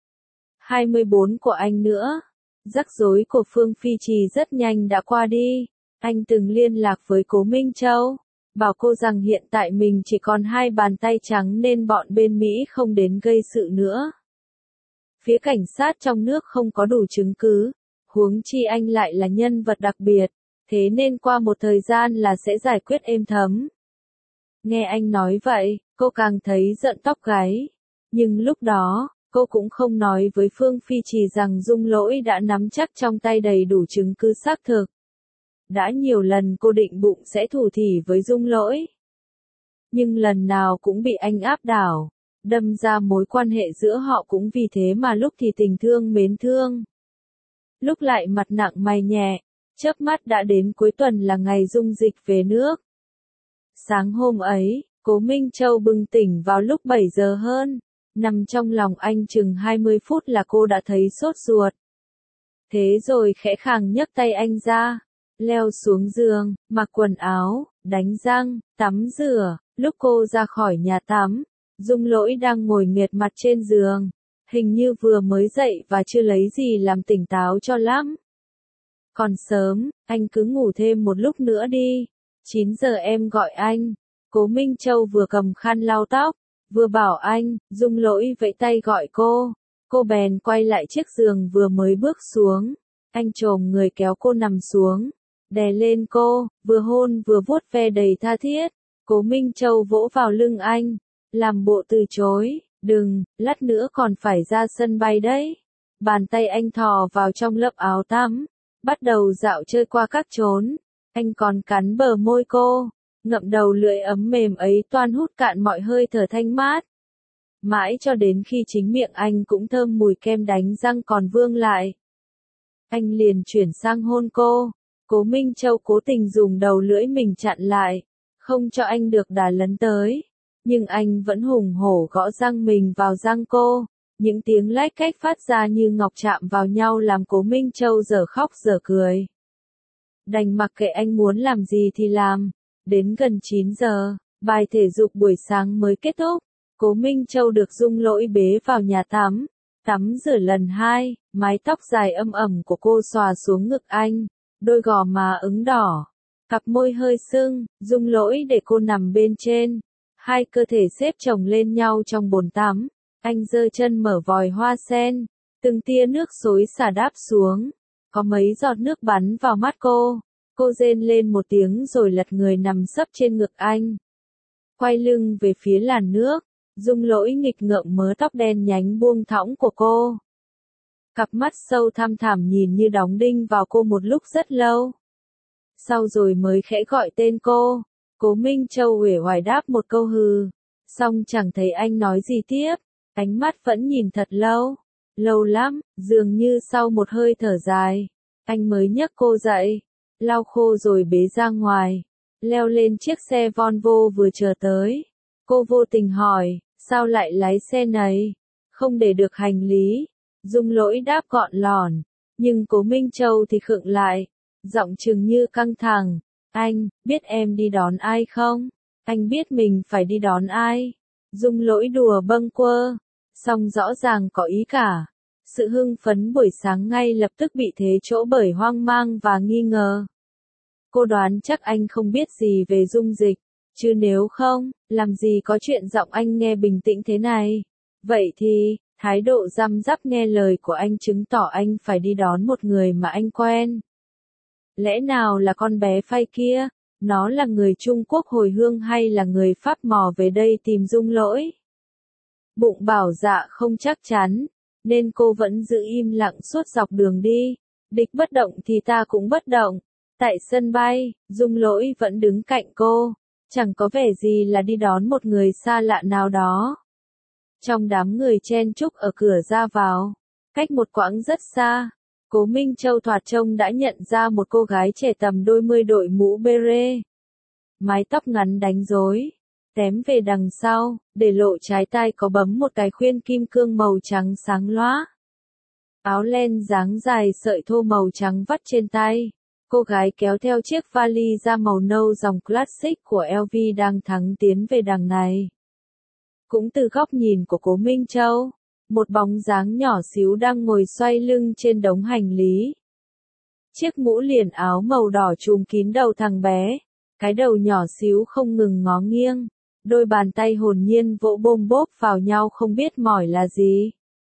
hai mươi bốn của anh nữa. Rắc rối của Phương Phi Trì rất nhanh đã qua đi. Anh từng liên lạc với Cố Minh Châu, bảo cô rằng hiện tại mình chỉ còn hai bàn tay trắng nên bọn bên Mỹ không đến gây sự nữa. Phía cảnh sát trong nước không có đủ chứng cứ, huống chi anh lại là nhân vật đặc biệt, thế nên qua một thời gian là sẽ giải quyết êm thấm. Nghe anh nói vậy, cô càng thấy giận tóc gáy. Nhưng lúc đó, cô cũng không nói với Phương Phi Trì rằng Dung Lỗi đã nắm chắc trong tay đầy đủ chứng cứ xác thực. Đã nhiều lần cô định bụng sẽ thủ thỉ với Dung Lỗi, nhưng lần nào cũng bị anh áp đảo, đâm ra mối quan hệ giữa họ cũng vì thế mà lúc thì tình thương mến thương, lúc lại mặt nặng mày nhẹ. Chớp mắt đã đến cuối tuần là ngày Dung Dịch về nước. Sáng hôm ấy, Cố Minh Châu bừng tỉnh vào lúc bảy giờ hơn, nằm trong lòng anh chừng hai mươi phút là cô đã thấy sốt ruột. Thế rồi khẽ khàng nhấc tay anh ra, leo xuống giường, mặc quần áo, đánh răng, tắm rửa. Lúc cô ra khỏi nhà tắm, Dung Lỗi đang ngồi nghiệt mặt trên giường, hình như vừa mới dậy và chưa lấy gì làm tỉnh táo cho lắm. Còn sớm, anh cứ ngủ thêm một lúc nữa đi, chín giờ em gọi anh. Cố Minh Châu vừa cầm khăn lau tóc, vừa bảo anh. Dung Lỗi vẫy tay gọi cô, cô bèn quay lại chiếc giường vừa mới bước xuống. Anh chồm người kéo cô nằm xuống, đè lên cô, vừa hôn vừa vuốt ve đầy tha thiết. Cố Minh Châu vỗ vào lưng anh, làm bộ từ chối. Đừng, lát nữa còn phải ra sân bay đấy. Bàn tay anh thò vào trong lớp áo tắm, bắt đầu dạo chơi qua các chốn. Anh còn cắn bờ môi cô, ngậm đầu lưỡi ấm mềm ấy toan hút cạn mọi hơi thở thanh mát. Mãi cho đến khi chính miệng anh cũng thơm mùi kem đánh răng còn vương lại, anh liền chuyển sang hôn cô. Cố Minh Châu cố tình dùng đầu lưỡi mình chặn lại, không cho anh được đà lấn tới. Nhưng anh vẫn hùng hổ gõ răng mình vào răng cô. Những tiếng lách cách phát ra như ngọc chạm vào nhau làm Cố Minh Châu dở khóc dở cười. Đành mặc kệ anh muốn làm gì thì làm. Đến gần chín giờ, bài thể dục buổi sáng mới kết thúc. Cố Minh Châu được Dung Lỗi bế vào nhà tắm. Tắm rửa lần hai, mái tóc dài âm ẩm của cô xòa xuống ngực anh. Đôi gò má ửng đỏ, cặp môi hơi sưng. Dung Lỗi để cô nằm bên trên. Hai cơ thể xếp chồng lên nhau trong bồn tắm. Anh giơ chân mở vòi hoa sen, từng tia nước xối xả đáp xuống, có mấy giọt nước bắn vào mắt cô. Cô rên lên một tiếng rồi lật người nằm sấp trên ngực anh, quay lưng về phía làn nước. Dung Lỗi nghịch ngợm mớ tóc đen nhánh buông thõng của cô, cặp mắt sâu thăm thẳm nhìn như đóng đinh vào cô một lúc rất lâu. Sau rồi mới khẽ gọi tên cô. Cố Minh Châu uể oải đáp một câu hừ, xong chẳng thấy anh nói gì tiếp. Ánh mắt vẫn nhìn thật lâu, lâu lắm. Dường như sau một hơi thở dài, anh mới nhấc cô dậy, lau khô rồi bế ra ngoài, leo lên chiếc xe Volvo vừa chờ tới. Cô vô tình hỏi, sao lại lái xe này, không để được hành lý? Dung Lỗi đáp gọn lỏn, nhưng Cố Minh Châu thì khựng lại, giọng chừng như căng thẳng. Anh, biết em đi đón ai không? Anh biết mình phải đi đón ai? Dung Lỗi đùa bâng quơ, song rõ ràng có ý cả. Sự hưng phấn buổi sáng ngay lập tức bị thế chỗ bởi hoang mang và nghi ngờ. Cô đoán chắc anh không biết gì về Dung Dịch, chứ nếu không, làm gì có chuyện giọng anh nghe bình tĩnh thế này. Vậy thì, thái độ răm rắp nghe lời của anh chứng tỏ anh phải đi đón một người mà anh quen. Lẽ nào là con bé Phai kia? Nó là người Trung Quốc hồi hương hay là người Pháp mò về đây tìm Dung Lỗi? Bụng bảo dạ không chắc chắn, nên cô vẫn giữ im lặng suốt dọc đường đi. Địch bất động thì ta cũng bất động. Tại sân bay, Dung Lỗi vẫn đứng cạnh cô, chẳng có vẻ gì là đi đón một người xa lạ nào đó. Trong đám người chen chúc ở cửa ra vào, Cách một quãng rất xa, Cố Minh Châu thoạt trông đã nhận ra một cô gái trẻ tầm đôi mươi đội mũ beret. Mái tóc ngắn đánh rối, tém về đằng sau, để lộ trái tai có bấm một cái khuyên kim cương màu trắng sáng loá. Áo len dáng dài sợi thô màu trắng vắt trên tay. Cô gái kéo theo chiếc vali da màu nâu dòng classic của lờ vê đang thắng tiến về đằng này. Cũng từ góc nhìn của Cố Minh Châu, một bóng dáng nhỏ xíu đang ngồi xoay lưng trên đống hành lý. Chiếc mũ liền áo màu đỏ trùm kín đầu thằng bé, cái đầu nhỏ xíu không ngừng ngó nghiêng, đôi bàn tay hồn nhiên vỗ bôm bốp vào nhau không biết mỏi là gì.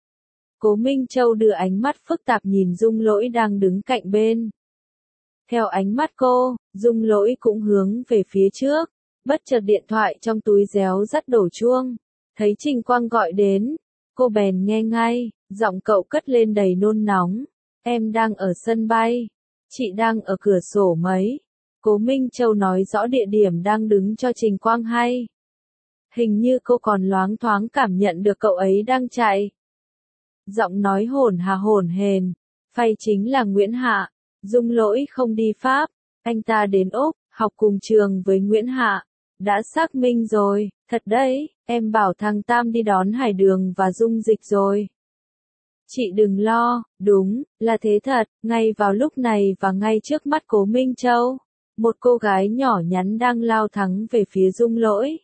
Cố Minh Châu đưa ánh mắt phức tạp nhìn Dung Lỗi đang đứng cạnh bên. Theo ánh mắt cô, Dung Lỗi cũng hướng về phía trước, bất chợt điện thoại trong túi réo rắt đổ chuông, thấy Trình Quang gọi đến, cô bèn nghe ngay, giọng cậu cất lên đầy nôn nóng, em đang ở sân bay, chị đang ở cửa sổ mấy. Cố Minh Châu nói rõ địa điểm đang đứng cho Trình Quang hay. Hình như cô còn loáng thoáng cảm nhận được cậu ấy đang chạy. Giọng nói hổn hà hổn hển, phay chính là Nguyễn Hạ. Dung Lỗi không đi Pháp, anh ta đến Úc, học cùng trường với Nguyễn Hạ. Đã xác minh rồi, thật đấy, em bảo thằng Tam đi đón Hải Đường và Dung Dịch rồi. Chị đừng lo, đúng, là thế thật, ngay vào lúc này và ngay trước mắt Cố Minh Châu, một cô gái nhỏ nhắn đang lao thẳng về phía Dung Lỗi.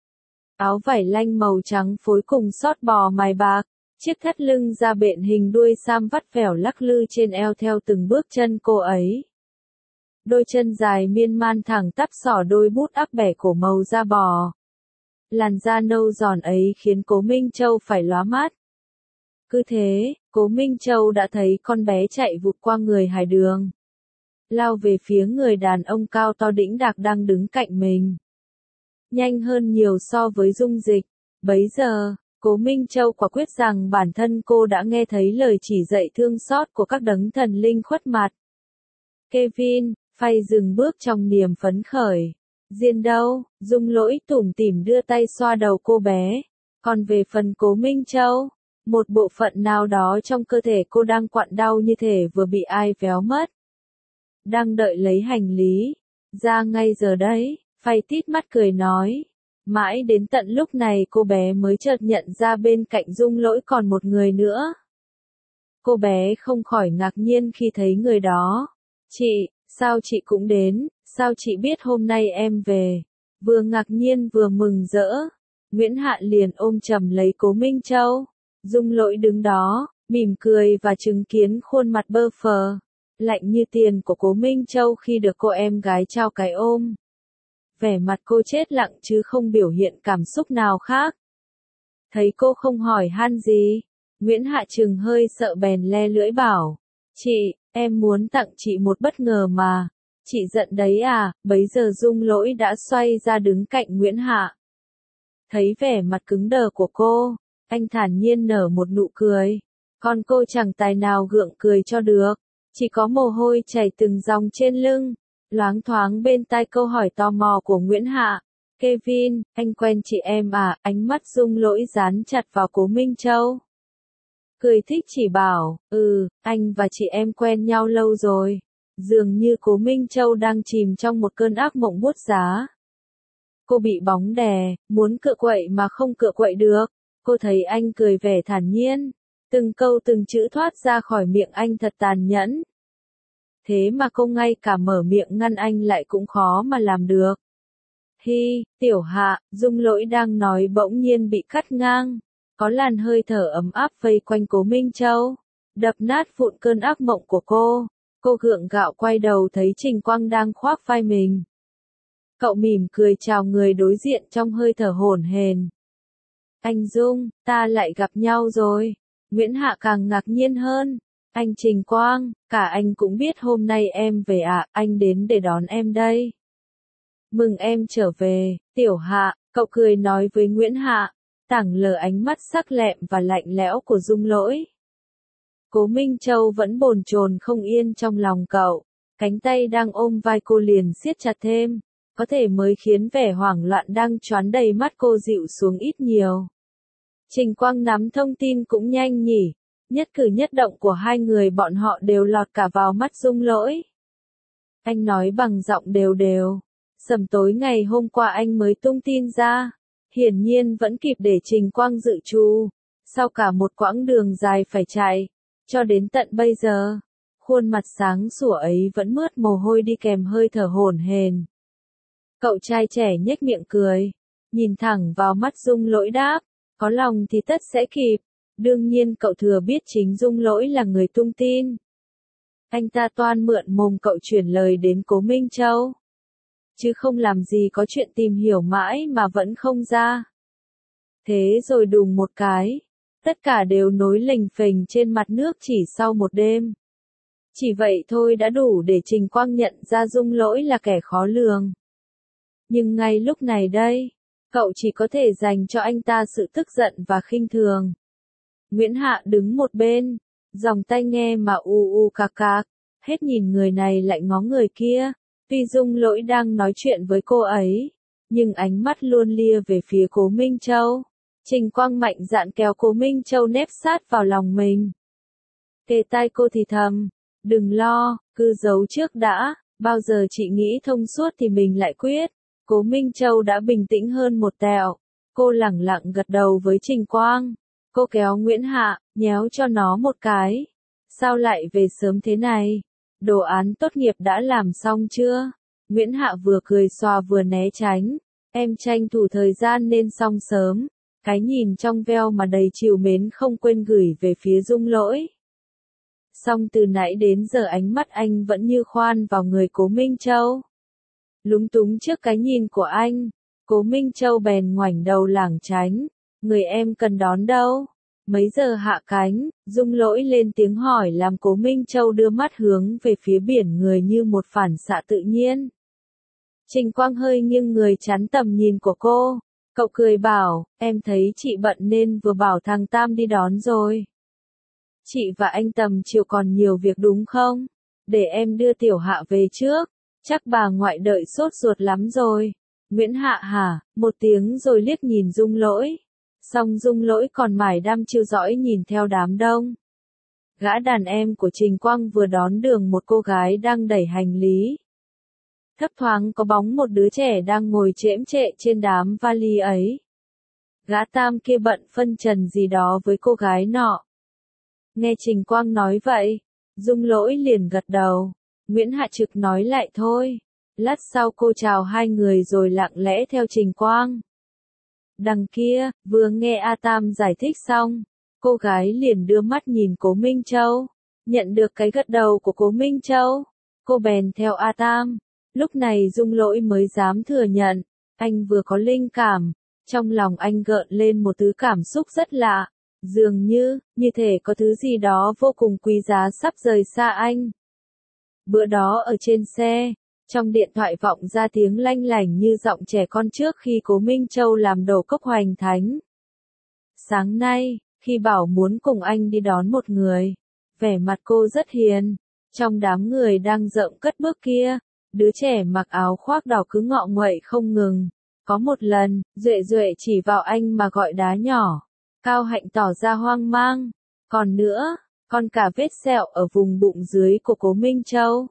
Áo vải lanh màu trắng phối cùng sót bò mài bạc. Chiếc thắt lưng da bện hình đuôi sam vắt vẻo lắc lư trên eo theo từng bước chân cô ấy. Đôi chân dài miên man thẳng tắp xỏ đôi bút ắc bẻ cổ màu da bò. Làn da nâu giòn ấy khiến Cố Minh Châu phải lóa mắt. Cứ thế, Cố Minh Châu đã thấy con bé chạy vụt qua người Hải Đường. Lao về phía người đàn ông cao to đĩnh đạc đang đứng cạnh mình. Nhanh hơn nhiều so với Dung Dịch. Bấy giờ, Cố Minh Châu quả quyết rằng bản thân cô đã nghe thấy lời chỉ dạy thương xót của các đấng thần linh khuất mặt. Kevin, phay dừng bước trong niềm phấn khởi. Diên đâu, Dung Lỗi tủm tỉm đưa tay xoa đầu cô bé. Còn về phần Cố Minh Châu, một bộ phận nào đó trong cơ thể cô đang quặn đau như thể vừa bị ai véo mất. Đang đợi lấy hành lý. Ra ngay giờ đấy, phay tít mắt cười nói. Mãi đến tận lúc này cô bé mới chợt nhận ra bên cạnh Dung Lỗi còn một người nữa. Cô bé không khỏi ngạc nhiên khi thấy người đó. Chị, sao chị cũng đến, sao chị biết hôm nay em về? Vừa ngạc nhiên vừa mừng rỡ. Nguyễn Hạ liền ôm chầm lấy Cố Minh Châu. Dung Lỗi đứng đó, mỉm cười và chứng kiến khuôn mặt bơ phờ, lạnh như tiền của Cố Minh Châu khi được cô em gái trao cái ôm. Vẻ mặt cô chết lặng chứ không biểu hiện cảm xúc nào khác. Thấy cô không hỏi han gì, Nguyễn Hạ Trừng hơi sợ bèn le lưỡi bảo. Chị, em muốn tặng chị một bất ngờ mà. Chị giận đấy à? Bấy giờ Dung Lỗi đã xoay ra đứng cạnh Nguyễn Hạ. Thấy vẻ mặt cứng đờ của cô, anh thản nhiên nở một nụ cười. Còn cô chẳng tài nào gượng cười cho được, chỉ có mồ hôi chảy từng dòng trên lưng. Loáng thoáng bên tai câu hỏi tò mò của Nguyễn Hạ. Kevin, anh quen chị em à? Ánh mắt Dung Lỗi dán chặt vào Cố Minh Châu. Cười thích chỉ bảo, ừ, anh và chị em quen nhau lâu rồi. Dường như Cố Minh Châu đang chìm trong một cơn ác mộng buốt giá. Cô bị bóng đè, muốn cựa quậy mà không cựa quậy được. Cô thấy anh cười vẻ thản nhiên. Từng câu từng chữ thoát ra khỏi miệng anh thật tàn nhẫn. Thế mà cô ngay cả mở miệng ngăn anh lại cũng khó mà làm được. Hi, Tiểu Hạ, Dung Lỗi đang nói bỗng nhiên bị cắt ngang. Có làn hơi thở ấm áp vây quanh Cố Minh Châu, đập nát vụn cơn ác mộng của cô. Cô gượng gạo quay đầu thấy Trình Quang đang khoác vai mình. Cậu mỉm cười chào người đối diện trong hơi thở hổn hển. Anh Dung, ta lại gặp nhau rồi. Nguyễn Hạ càng ngạc nhiên hơn. Anh Trình Quang, cả anh cũng biết hôm nay em về ạ, à, anh đến để đón em đây. Mừng em trở về, Tiểu Hạ, cậu cười nói với Nguyễn Hạ, tảng lờ ánh mắt sắc lẹm và lạnh lẽo của Dung Lỗi. Cố Minh Châu vẫn bồn chồn không yên trong lòng cậu, cánh tay đang ôm vai cô liền siết chặt thêm, có thể mới khiến vẻ hoảng loạn đang choán đầy mắt cô dịu xuống ít nhiều. Trình Quang nắm thông tin cũng nhanh nhỉ. Nhất cử nhất động của hai người bọn họ đều lọt cả vào mắt Dung Lỗi. Anh nói bằng giọng đều đều. Sầm tối ngày hôm qua anh mới tung tin ra. Hiển nhiên vẫn kịp để Trình Quang dự trù. Sau cả một quãng đường dài phải chạy. Cho đến tận bây giờ. Khuôn mặt sáng sủa ấy vẫn mướt mồ hôi đi kèm hơi thở hổn hển. Cậu trai trẻ nhếch miệng cười. Nhìn thẳng vào mắt Dung Lỗi đáp. Có lòng thì tất sẽ kịp. Đương nhiên cậu thừa biết chính Dung Lỗi là người tung tin. Anh ta toan mượn mồm cậu chuyển lời đến Cố Minh Châu. Chứ không làm gì có chuyện tìm hiểu mãi mà vẫn không ra. Thế rồi đùng một cái. Tất cả đều nối lềnh phềnh trên mặt nước chỉ sau một đêm. Chỉ vậy thôi đã đủ để Trình Quang nhận ra Dung Lỗi là kẻ khó lường. Nhưng ngay lúc này đây, cậu chỉ có thể dành cho anh ta sự tức giận và khinh thường. Nguyễn Hạ đứng một bên, dòng tai nghe mà u u cạc cạc, hết nhìn người này lại ngó người kia. Tuy Dung Lỗi đang nói chuyện với cô ấy, nhưng ánh mắt luôn lia về phía Cố Minh Châu. Trình Quang mạnh dạn kéo Cố Minh Châu nép sát vào lòng mình. Kề tai cô thì thầm, đừng lo, cứ giấu trước đã, bao giờ chị nghĩ thông suốt thì mình lại quyết. Cố Minh Châu đã bình tĩnh hơn một tẹo, cô lẳng lặng gật đầu với Trình Quang. Cô kéo Nguyễn Hạ, nhéo cho nó một cái. Sao lại về sớm thế này? Đồ án tốt nghiệp đã làm xong chưa? Nguyễn Hạ vừa cười xòa vừa né tránh. Em tranh thủ thời gian nên xong sớm. Cái nhìn trong veo mà đầy trìu mến không quên gửi về phía Dung Lỗi. Xong từ nãy đến giờ ánh mắt anh vẫn như khoan vào người Cố Minh Châu. Lúng túng trước cái nhìn của anh, Cố Minh Châu bèn ngoảnh đầu lảng tránh. Người em cần đón đâu? Mấy giờ hạ cánh? Dung Lỗi lên tiếng hỏi làm Cố Minh Châu đưa mắt hướng về phía biển người như một phản xạ tự nhiên. Trình Quang hơi nghiêng người chắn tầm nhìn của cô. Cậu cười bảo, em thấy chị bận nên vừa bảo thằng Tam đi đón rồi. Chị và anh tầm chiều còn nhiều việc đúng không? Để em đưa Tiểu Hạ về trước. Chắc bà ngoại đợi sốt ruột lắm rồi. Nguyễn Hạ hả? Một tiếng rồi liếc nhìn Dung Lỗi. Song Dung Lỗi còn mải đăm chiêu dõi nhìn theo đám đông. Gã đàn em của Trình Quang vừa đón đường một cô gái đang đẩy hành lý. Thấp thoáng có bóng một đứa trẻ đang ngồi chễm chệ trên đám vali ấy. Gã Tam kia bận phân trần gì đó với cô gái nọ. Nghe Trình Quang nói vậy, Dung Lỗi liền gật đầu. Nguyễn Hạ trực nói lại thôi. Lát sau cô chào hai người rồi lặng lẽ theo Trình Quang. Đằng kia, vừa nghe A Tam giải thích xong, cô gái liền đưa mắt nhìn Cố Minh Châu. Nhận được cái gật đầu của Cố Minh Châu, cô bèn theo A Tam. Lúc này Dung Lỗi mới dám thừa nhận, anh vừa có linh cảm. Trong lòng anh gợn lên một thứ cảm xúc rất lạ. Dường như, như thể có thứ gì đó vô cùng quý giá sắp rời xa anh. Bữa đó ở trên xe, trong điện thoại vọng ra tiếng lanh lảnh như giọng trẻ con trước khi Cố Minh Châu làm đổ cốc hoành thánh. Sáng nay, khi bảo muốn cùng anh đi đón một người, vẻ mặt cô rất hiền. Trong đám người đang rộng cất bước kia, đứa trẻ mặc áo khoác đỏ cứ ngọ nguậy không ngừng. Có một lần, Duệ Duệ chỉ vào anh mà gọi đá nhỏ. Cao Hạnh tỏ ra hoang mang. Còn nữa, còn cả vết sẹo ở vùng bụng dưới của Cố Minh Châu.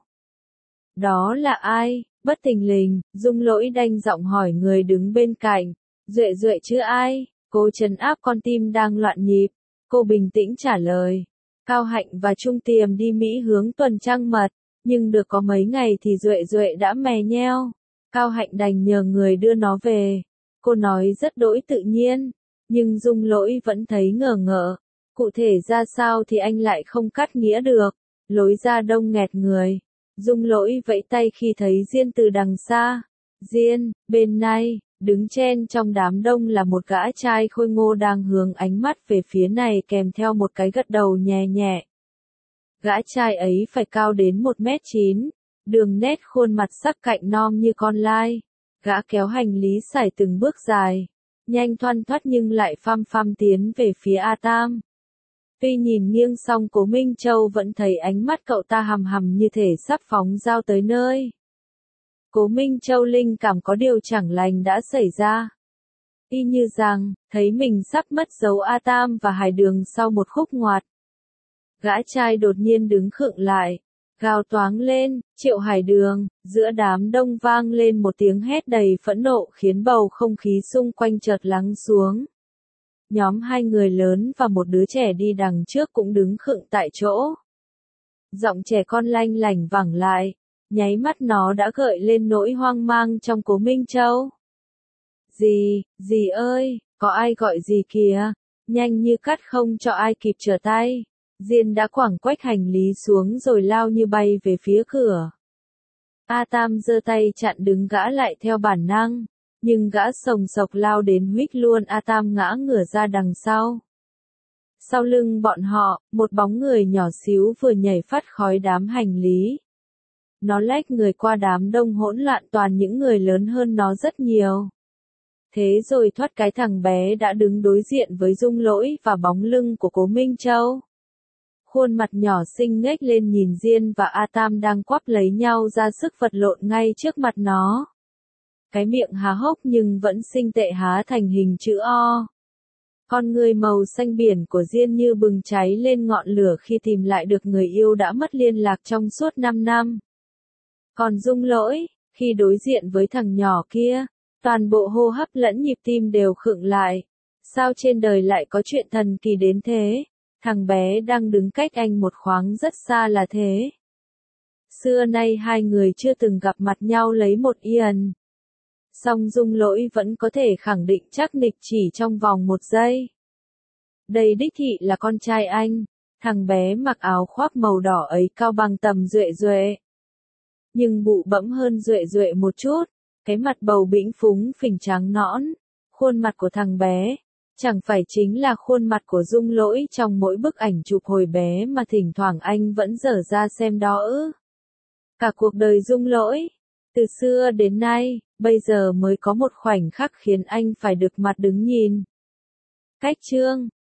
Đó là ai? Bất thình lình, Dung Lỗi đanh giọng hỏi người đứng bên cạnh. Duệ Duệ chứ ai? Cô trấn áp con tim đang loạn nhịp. Cô bình tĩnh trả lời. Cao Hạnh và Trung Tiềm đi Mỹ hướng tuần trăng mật. Nhưng được có mấy ngày thì Duệ Duệ đã mè nheo. Cao Hạnh đành nhờ người đưa nó về. Cô nói rất đỗi tự nhiên. Nhưng Dung Lỗi vẫn thấy ngờ ngợ. Cụ thể ra sao thì anh lại không cắt nghĩa được. Lối ra đông nghẹt người. Dung Lỗi vẫy tay khi thấy Diên từ đằng xa. Diên, bên này, đứng chen trong đám đông là một gã trai khôi ngô đang hướng ánh mắt về phía này kèm theo một cái gật đầu nhẹ nhẹ. Gã trai ấy phải cao đến một mét chín, đường nét khuôn mặt sắc cạnh non như con lai. Gã kéo hành lý sải từng bước dài, nhanh thoăn thoắt nhưng lại phăm phăm tiến về phía A Tam. Tuy nhìn nghiêng xong Cố Minh Châu vẫn thấy ánh mắt cậu ta hằm hằm như thể sắp phóng dao tới nơi. Cố Minh Châu linh cảm có điều chẳng lành đã xảy ra. Y như rằng, thấy mình sắp mất dấu A Tam và Hải Đường sau một khúc ngoặt. Gã trai đột nhiên đứng khựng lại, gào toáng lên, Triệu Hải Đường, giữa đám đông vang lên một tiếng hét đầy phẫn nộ khiến bầu không khí xung quanh chợt lắng xuống. Nhóm hai người lớn và một đứa trẻ đi đằng trước cũng đứng khựng tại chỗ. Giọng trẻ con lanh lảnh vẳng lại, nháy mắt nó đã gợi lên nỗi hoang mang trong Cố Minh Châu. Dì, dì ơi, có ai gọi dì kìa, nhanh như cắt không cho ai kịp trở tay. Diên đã quẳng quách hành lý xuống rồi lao như bay về phía cửa. A Tam giơ tay chặn đứng gã lại theo bản năng, nhưng gã sồng sộc lao đến huých luôn A Tam ngã ngửa ra đằng sau. Sau lưng bọn họ, một bóng người nhỏ xíu vừa nhảy phát khói đám hành lý. Nó lách người qua đám đông hỗn loạn toàn những người lớn hơn nó rất nhiều. Thế rồi thoát cái thằng bé đã đứng đối diện với Dung Lỗi và bóng lưng của Cố Minh Châu. Khuôn mặt nhỏ xinh nghếch lên nhìn Diên và A Tam đang quắp lấy nhau ra sức vật lộn ngay trước mặt nó. Cái miệng há hốc nhưng vẫn xinh tệ há thành hình chữ O. Con người màu xanh biển của Diên như bừng cháy lên ngọn lửa khi tìm lại được người yêu đã mất liên lạc trong suốt năm năm. Còn Dung Lỗi, khi đối diện với thằng nhỏ kia, toàn bộ hô hấp lẫn nhịp tim đều khựng lại. Sao trên đời lại có chuyện thần kỳ đến thế? Thằng bé đang đứng cách anh một khoảng rất xa là thế. Xưa nay hai người chưa từng gặp mặt nhau lấy một yên. Song Dung Lỗi vẫn có thể khẳng định chắc nịch chỉ trong vòng một giây. Đây đích thị là con trai anh, thằng bé mặc áo khoác màu đỏ ấy cao bằng tầm Duệ Duệ. Nhưng bụ bẫm hơn Duệ Duệ một chút, cái mặt bầu bĩnh phúng phình trắng nõn, khuôn mặt của thằng bé. Chẳng phải chính là khuôn mặt của Dung Lỗi trong mỗi bức ảnh chụp hồi bé mà thỉnh thoảng anh vẫn dở ra xem đó ư. Cả cuộc đời Dung Lỗi, từ xưa đến nay, bây giờ mới có một khoảnh khắc khiến anh phải được mặt đứng nhìn. Cách chương